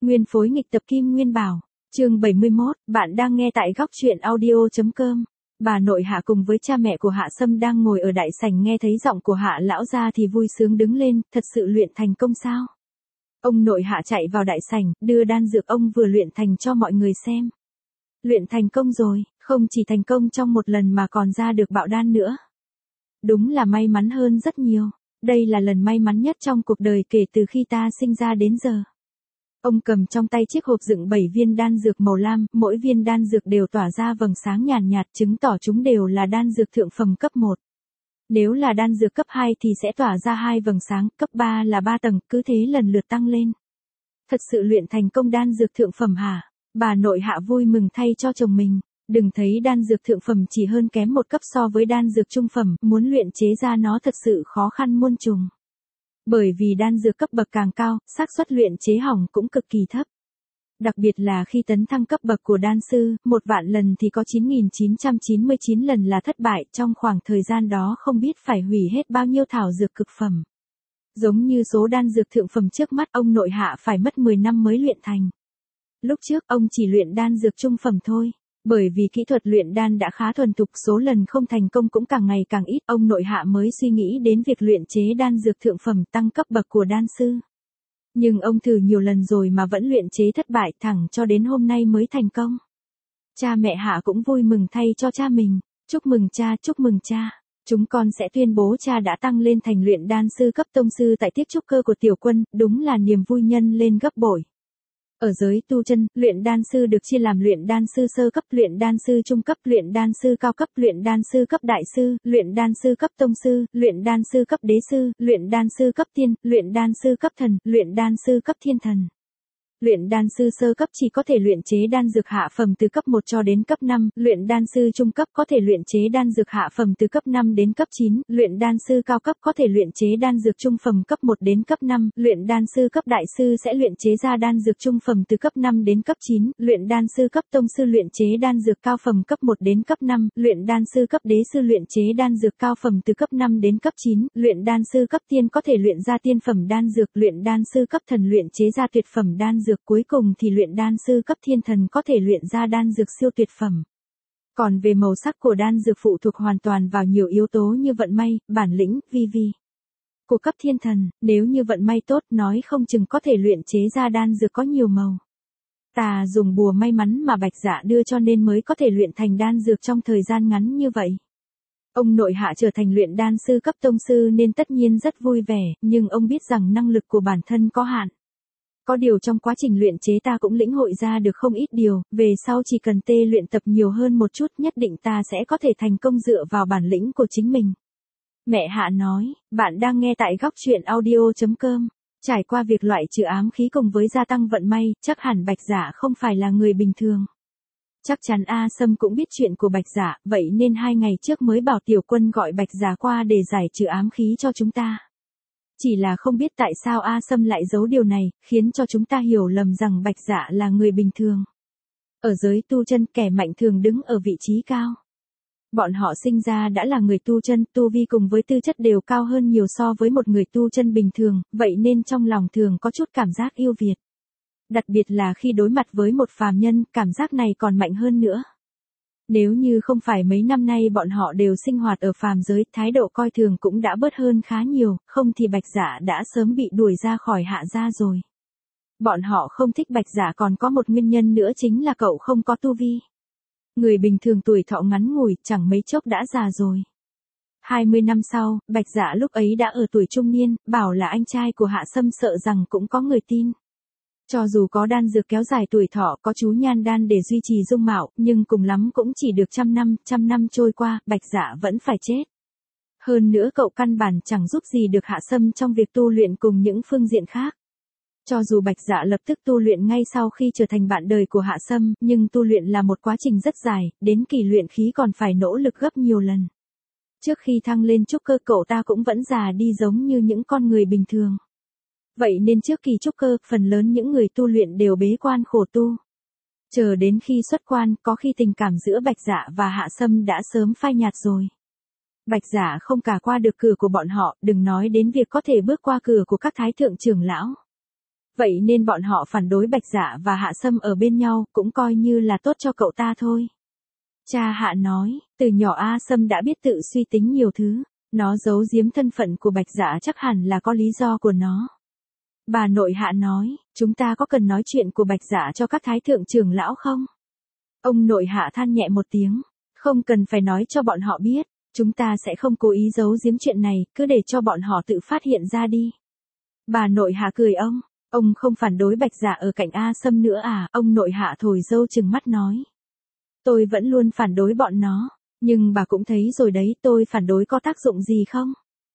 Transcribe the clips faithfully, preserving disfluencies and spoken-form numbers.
Nguyên phối nghịch tập Kim Nguyên Bảo. Chương bảy mươi mốt, bạn đang nghe tại góc truyện audio chấm com. Bà nội Hạ cùng với cha mẹ của Hạ Sâm đang ngồi ở đại sảnh nghe thấy giọng của Hạ lão gia thì vui sướng đứng lên, thật sự luyện thành công sao? Ông nội Hạ chạy vào đại sảnh, đưa đan dược ông vừa luyện thành cho mọi người xem. Luyện thành công rồi, không chỉ thành công trong một lần mà còn ra được bạo đan nữa. Đúng là may mắn hơn rất nhiều, đây là lần may mắn nhất trong cuộc đời kể từ khi ta sinh ra đến giờ. Ông cầm trong tay chiếc hộp đựng bảy viên đan dược màu lam, mỗi viên đan dược đều tỏa ra vầng sáng nhàn nhạt, chứng tỏ chúng đều là đan dược thượng phẩm cấp một. Nếu là đan dược cấp hai thì sẽ tỏa ra hai vầng sáng, cấp ba là ba tầng, cứ thế lần lượt tăng lên. Thật sự luyện thành công đan dược thượng phẩm hả? Bà nội Hạ vui mừng thay cho chồng mình, đừng thấy đan dược thượng phẩm chỉ hơn kém một cấp so với đan dược trung phẩm, muốn luyện chế ra nó thật sự khó khăn muôn trùng. Bởi vì đan dược cấp bậc càng cao, xác suất luyện chế hỏng cũng cực kỳ thấp. Đặc biệt là khi tấn thăng cấp bậc của đan sư, một vạn lần thì có chín nghìn chín trăm chín mươi chín lần là thất bại, trong khoảng thời gian đó không biết phải hủy hết bao nhiêu thảo dược cực phẩm. Giống như số đan dược thượng phẩm trước mắt ông nội Hạ phải mất mười năm mới luyện thành. Lúc trước ông chỉ luyện đan dược trung phẩm thôi. Bởi vì kỹ thuật luyện đan đã khá thuần thục, số lần không thành công cũng càng ngày càng ít, ông nội Hạ mới suy nghĩ đến việc luyện chế đan dược thượng phẩm tăng cấp bậc của đan sư. Nhưng ông thử nhiều lần rồi mà vẫn luyện chế thất bại, thẳng cho đến hôm nay mới thành công. Cha mẹ Hạ cũng vui mừng thay cho cha mình, chúc mừng cha, chúc mừng cha. Chúng con sẽ tuyên bố cha đã tăng lên thành luyện đan sư cấp tông sư tại tiết trúc cơ của tiểu quân, đúng là niềm vui nhân lên gấp bội. Ở giới tu chân, luyện đan sư được chia làm luyện đan sư sơ cấp, luyện đan sư trung cấp, luyện đan sư cao cấp, luyện đan sư cấp đại sư, luyện đan sư cấp tông sư, luyện đan sư cấp đế sư, luyện đan sư cấp tiên, luyện đan sư cấp thần, luyện đan sư cấp thiên thần. Luyện đan sư sơ cấp chỉ có thể luyện chế đan dược hạ phẩm từ cấp một cho đến cấp năm, luyện đan sư trung cấp có thể luyện chế đan dược hạ phẩm từ cấp năm đến cấp chín, luyện đan sư cao cấp có thể luyện chế đan dược trung phẩm cấp một đến cấp năm, luyện đan sư cấp đại sư sẽ luyện chế ra đan dược trung phẩm từ cấp năm đến cấp chín, luyện đan sư cấp tông sư luyện chế đan dược cao phẩm cấp một đến cấp năm, luyện đan sư cấp đế sư luyện chế đan dược cao phẩm từ cấp năm đến cấp chín, luyện đan sư cấp tiên có thể luyện ra tiên phẩm đan dược, luyện đan sư cấp thần luyện chế ra tuyệt phẩm đan dược, cuối cùng thì luyện đan sư cấp thiên thần có thể luyện ra đan dược siêu tuyệt phẩm. Còn về màu sắc của đan dược phụ thuộc hoàn toàn vào nhiều yếu tố như vận may, bản lĩnh, vi vi của cấp thiên thần, nếu như vận may tốt nói không chừng có thể luyện chế ra đan dược có nhiều màu. Ta dùng bùa may mắn mà Bạch Dạ đưa cho nên mới có thể luyện thành đan dược trong thời gian ngắn như vậy. Ông nội Hạ trở thành luyện đan sư cấp tông sư nên tất nhiên rất vui vẻ, nhưng ông biết rằng năng lực của bản thân có hạn. Có điều trong quá trình luyện chế ta cũng lĩnh hội ra được không ít điều, về sau chỉ cần tê luyện tập nhiều hơn một chút nhất định ta sẽ có thể thành công dựa vào bản lĩnh của chính mình. Mẹ Hạ nói, bạn đang nghe tại góc truyện audio chấm com. Trải qua việc loại trừ ám khí cùng với gia tăng vận may, chắc hẳn Bạch Dạ không phải là người bình thường. Chắc chắn A Sâm cũng biết chuyện của Bạch Dạ, vậy nên hai ngày trước mới bảo tiểu quân gọi Bạch Dạ qua để giải trừ ám khí cho chúng ta. Chỉ là không biết tại sao A Sâm lại giấu điều này, khiến cho chúng ta hiểu lầm rằng Bạch Dạ là người bình thường. Ở giới tu chân, kẻ mạnh thường đứng ở vị trí cao. Bọn họ sinh ra đã là người tu chân, tu vi cùng với tư chất đều cao hơn nhiều so với một người tu chân bình thường, vậy nên trong lòng thường có chút cảm giác yêu Việt. Đặc biệt là khi đối mặt với một phàm nhân, cảm giác này còn mạnh hơn nữa. Nếu như không phải mấy năm nay bọn họ đều sinh hoạt ở phàm giới, thái độ coi thường cũng đã bớt hơn khá nhiều, không thì Bạch Dạ đã sớm bị đuổi ra khỏi Hạ gia rồi. Bọn họ không thích Bạch Dạ còn có một nguyên nhân nữa chính là cậu không có tu vi. Người bình thường tuổi thọ ngắn ngủi, chẳng mấy chốc đã già rồi. hai mươi năm sau, Bạch Dạ lúc ấy đã ở tuổi trung niên, bảo là anh trai của Hạ Sâm sợ rằng cũng có người tin. Cho dù có đan dược kéo dài tuổi thọ, có chú nhan đan để duy trì dung mạo, nhưng cùng lắm cũng chỉ được trăm năm, trăm năm trôi qua, Bạch Dạ vẫn phải chết. Hơn nữa cậu căn bản chẳng giúp gì được Hạ Sâm trong việc tu luyện cùng những phương diện khác. Cho dù Bạch Dạ lập tức tu luyện ngay sau khi trở thành bạn đời của Hạ Sâm, nhưng tu luyện là một quá trình rất dài, đến kỳ luyện khí còn phải nỗ lực gấp nhiều lần. Trước khi thăng lên trúc cơ cậu ta cũng vẫn già đi giống như những con người bình thường. Vậy nên trước kỳ trúc cơ, phần lớn những người tu luyện đều bế quan khổ tu. Chờ đến khi xuất quan, có khi tình cảm giữa Bạch Dạ và Hạ Sâm đã sớm phai nhạt rồi. Bạch Dạ không cả qua được cửa của bọn họ, đừng nói đến việc có thể bước qua cửa của các thái thượng trưởng lão. Vậy nên bọn họ phản đối Bạch Dạ và Hạ Sâm ở bên nhau, cũng coi như là tốt cho cậu ta thôi. Cha Hạ nói, từ nhỏ A Sâm đã biết tự suy tính nhiều thứ, nó giấu giếm thân phận của Bạch Dạ chắc hẳn là có lý do của nó. Bà nội Hạ nói, chúng ta có cần nói chuyện của Bạch Dạ cho các thái thượng trưởng lão không? Ông nội Hạ than nhẹ một tiếng, không cần phải nói cho bọn họ biết, chúng ta sẽ không cố ý giấu giếm chuyện này, cứ để cho bọn họ tự phát hiện ra đi. Bà nội Hạ cười ông, ông không phản đối Bạch Dạ ở cạnh A Sâm nữa à? Ông nội Hạ thổi râu trừng mắt nói. Tôi vẫn luôn phản đối bọn nó, nhưng bà cũng thấy rồi đấy, tôi phản đối có tác dụng gì không?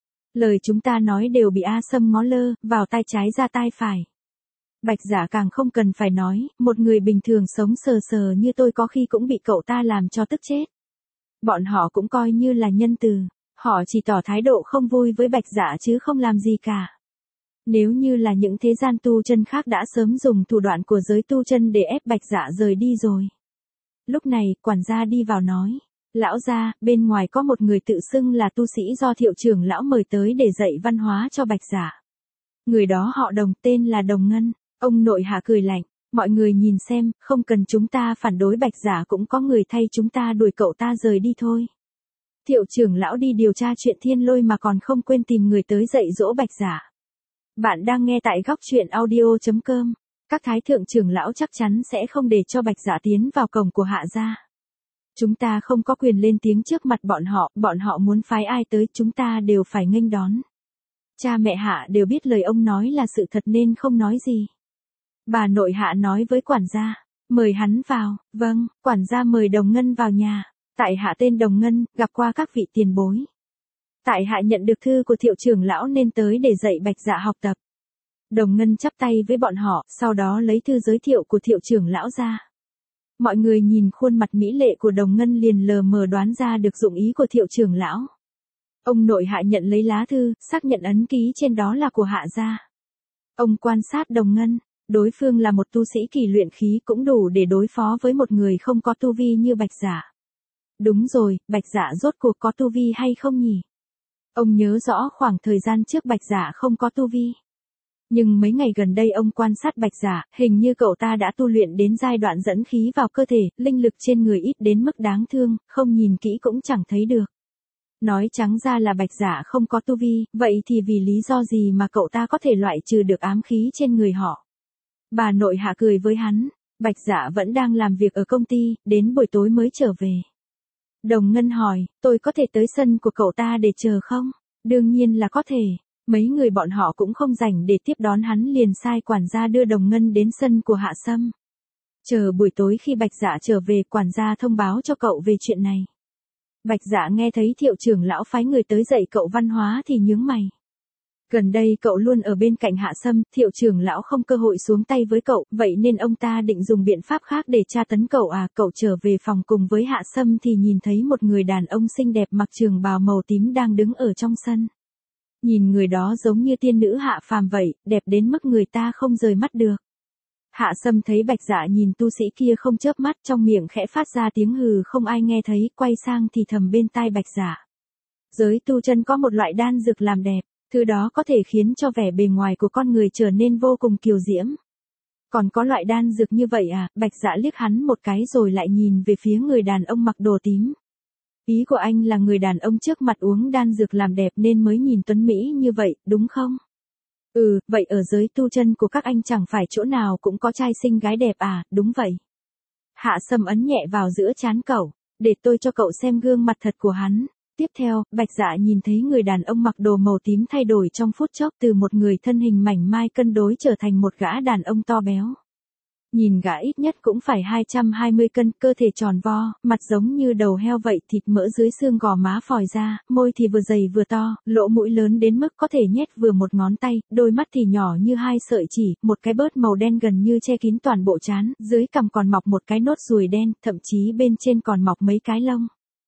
Lời chúng ta nói đều bị A Sâm ngó lơ, vào tai trái ra tai phải. Bạch Dạ càng không cần phải nói, một người bình thường sống sờ sờ như tôi có khi cũng bị cậu ta làm cho tức chết. Bọn họ cũng coi như là nhân từ, họ chỉ tỏ thái độ không vui với Bạch Dạ chứ không làm gì cả. Nếu như là những thế gian tu chân khác đã sớm dùng thủ đoạn của giới tu chân để ép Bạch Dạ rời đi rồi. Lúc này, quản gia đi vào nói, lão gia, bên ngoài có một người tự xưng là tu sĩ do Thiệu trưởng lão mời tới để dạy văn hóa cho Bạch Dạ. Người đó họ Đồng, tên là Đồng Ngân. Ông nội Hạ cười lạnh, mọi người nhìn xem, không cần chúng ta phản đối Bạch Dạ cũng có người thay chúng ta đuổi cậu ta rời đi thôi. Thiệu trưởng lão đi điều tra chuyện Thiên Lôi mà còn không quên tìm người tới dạy dỗ Bạch Dạ. Bạn đang nghe tại góc truyện audio chấm com. Các thái thượng trưởng lão chắc chắn sẽ không để cho Bạch Dạ tiến vào cổng của Hạ gia. Chúng ta không có quyền lên tiếng trước mặt bọn họ, bọn họ muốn phái ai tới chúng ta đều phải nghênh đón. Cha mẹ Hạ đều biết lời ông nói là sự thật nên không nói gì. Bà nội Hạ nói với quản gia, mời hắn vào. Vâng, quản gia mời Đồng Ngân vào nhà. Tại Hạ tên Đồng Ngân, gặp qua các vị tiền bối. Tại Hạ nhận được thư của Thiệu trưởng lão nên tới để dạy Bạch Dạ học tập. Đồng Ngân chắp tay với bọn họ, sau đó lấy thư giới thiệu của Thiệu trưởng lão ra. Mọi người nhìn khuôn mặt mỹ lệ của Đồng Ngân liền lờ mờ đoán ra được dụng ý của Thiệu trưởng lão. Ông nội Hạ nhận lấy lá thư, xác nhận ấn ký trên đó là của Hạ gia. Ông quan sát Đồng Ngân, đối phương là một tu sĩ kỳ luyện khí cũng đủ để đối phó với một người không có tu vi như Bạch Dạ. Đúng rồi, Bạch Dạ rốt cuộc có tu vi hay không nhỉ? Ông nhớ rõ khoảng thời gian trước Bạch Dạ không có tu vi. Nhưng mấy ngày gần đây ông quan sát Bạch Dạ, hình như cậu ta đã tu luyện đến giai đoạn dẫn khí vào cơ thể, linh lực trên người ít đến mức đáng thương, không nhìn kỹ cũng chẳng thấy được. Nói trắng ra là Bạch Dạ không có tu vi, vậy thì vì lý do gì mà cậu ta có thể loại trừ được ám khí trên người họ? Bà nội Hạ cười với hắn, Bạch Dạ vẫn đang làm việc ở công ty, đến buổi tối mới trở về. Đồng Ngân hỏi, tôi có thể tới sân của cậu ta để chờ không? Đương nhiên là có thể. Mấy người bọn họ cũng không rảnh để tiếp đón hắn liền sai quản gia đưa Đồng Ngân đến sân của Hạ Sâm. Chờ buổi tối khi Bạch Dạ trở về, quản gia thông báo cho cậu về chuyện này. Bạch Dạ nghe thấy Thiệu trưởng lão phái người tới dạy cậu văn hóa thì nhướng mày. Gần đây cậu luôn ở bên cạnh Hạ Sâm, Thiệu trưởng lão không cơ hội xuống tay với cậu, vậy nên ông ta định dùng biện pháp khác để tra tấn cậu à? Cậu trở về phòng cùng với Hạ Sâm thì nhìn thấy một người đàn ông xinh đẹp mặc trường bào màu tím đang đứng ở trong sân. Nhìn người đó giống như tiên nữ hạ phàm vậy, đẹp đến mức người ta không rời mắt được. Hạ Sâm thấy Bạch Dạ nhìn tu sĩ kia không chớp mắt, trong miệng khẽ phát ra tiếng hừ không ai nghe thấy, quay sang thì thầm bên tai Bạch Dạ. Giới tu chân có một loại đan dược làm đẹp, thứ đó có thể khiến cho vẻ bề ngoài của con người trở nên vô cùng kiều diễm. Còn có loại đan dược như vậy à? Bạch Dạ liếc hắn một cái rồi lại nhìn về phía người đàn ông mặc đồ tím. Ý của anh là người đàn ông trước mặt uống đan dược làm đẹp nên mới nhìn tuấn mỹ như vậy, đúng không? Ừ, vậy ở giới tu chân của các anh chẳng phải chỗ nào cũng có trai xinh gái đẹp à? Đúng vậy. Hạ Sâm ấn nhẹ vào giữa trán cậu, để tôi cho cậu xem gương mặt thật của hắn. Tiếp theo, Bạch Dạ nhìn thấy người đàn ông mặc đồ màu tím thay đổi trong phút chốc từ một người thân hình mảnh mai cân đối trở thành một gã đàn ông to béo. Nhìn gã ít nhất cũng phải hai trăm hai mươi cân, cơ thể tròn vo, mặt giống như đầu heo vậy, thịt mỡ dưới xương gò má phòi ra, môi thì vừa dày vừa to, lỗ mũi lớn đến mức có thể nhét vừa một ngón tay, đôi mắt thì nhỏ như hai sợi chỉ, một cái bớt màu đen gần như che kín toàn bộ trán, dưới cằm còn mọc một cái nốt ruồi đen, thậm chí bên trên còn mọc mấy cái lông.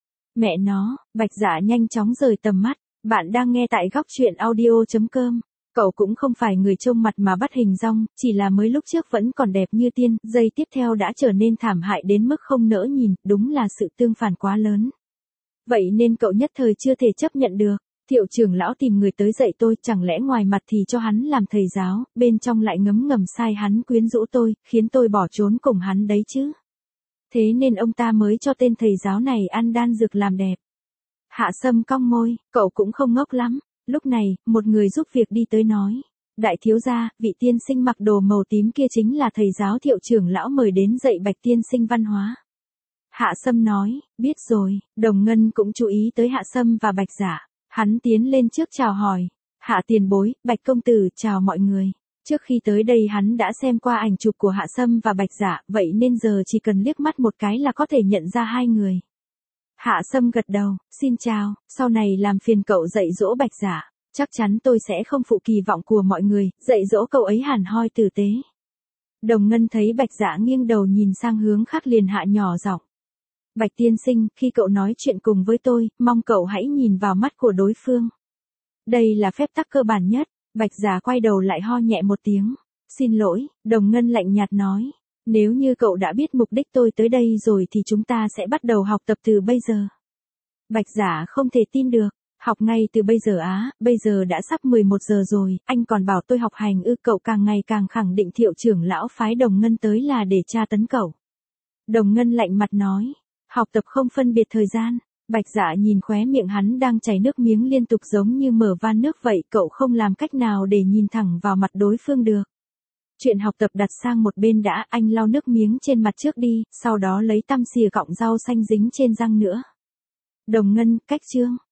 Mẹ nó, Bạch Dạ nhanh chóng rời tầm mắt. Bạn đang nghe tại góc truyện audio chấm com. Cậu cũng không phải người trông mặt mà bắt hình dong, chỉ là mới lúc trước vẫn còn đẹp như tiên, giây tiếp theo đã trở nên thảm hại đến mức không nỡ nhìn, đúng là sự tương phản quá lớn. Vậy nên cậu nhất thời chưa thể chấp nhận được. Thiệu trưởng lão tìm người tới dạy tôi, chẳng lẽ ngoài mặt thì cho hắn làm thầy giáo, bên trong lại ngấm ngầm sai hắn quyến rũ tôi, khiến tôi bỏ trốn cùng hắn đấy chứ. Thế nên ông ta mới cho tên thầy giáo này ăn đan dược làm đẹp. Hạ Sâm cong môi, cậu cũng không ngốc lắm. Lúc này, một người giúp việc đi tới nói. Đại thiếu gia, vị tiên sinh mặc đồ màu tím kia chính là thầy giáo Thiệu trưởng lão mời đến dạy Bạch tiên sinh văn hóa. Hạ Sâm nói, biết rồi. Đồng Ngân cũng chú ý tới Hạ Sâm và Bạch Giả. Hắn tiến lên trước chào hỏi. Hạ tiền bối, Bạch công tử, chào mọi người. Trước khi tới đây hắn đã xem qua ảnh chụp của Hạ Sâm và Bạch Giả, vậy nên giờ chỉ cần liếc mắt một cái là có thể nhận ra hai người. Hạ Sâm gật đầu, xin chào, sau này làm phiền cậu dạy dỗ Bạch Giả. Chắc chắn tôi sẽ không phụ kỳ vọng của mọi người, dạy dỗ cậu ấy hẳn hoi tử tế. Đồng Ngân thấy Bạch Giả nghiêng đầu nhìn sang hướng khác liền hạ nhỏ giọng. Bạch tiên sinh, khi cậu nói chuyện cùng với tôi, mong cậu hãy nhìn vào mắt của đối phương. Đây là phép tắc cơ bản nhất. Bạch Giả quay đầu lại ho nhẹ một tiếng. Xin lỗi, Đồng Ngân lạnh nhạt nói. Nếu như cậu đã biết mục đích tôi tới đây rồi thì chúng ta sẽ bắt đầu học tập từ bây giờ. Bạch Giả không thể tin được. Học ngay từ bây giờ á, bây giờ đã sắp mười một giờ rồi, anh còn bảo tôi học hành ư? Cậu càng ngày càng khẳng định Thiệu trưởng lão phái Đồng Ngân tới là để tra tấn cậu. Đồng Ngân lạnh mặt nói. Học tập không phân biệt thời gian. Bạch Giả nhìn khóe miệng hắn đang chảy nước miếng liên tục giống như mở van nước vậy, cậu không làm cách nào để nhìn thẳng vào mặt đối phương được. Chuyện học tập đặt sang một bên đã, anh lau nước miếng trên mặt trước đi, sau đó lấy tăm xìa cọng rau xanh dính trên răng nữa. Đồng Ngân, cách chương.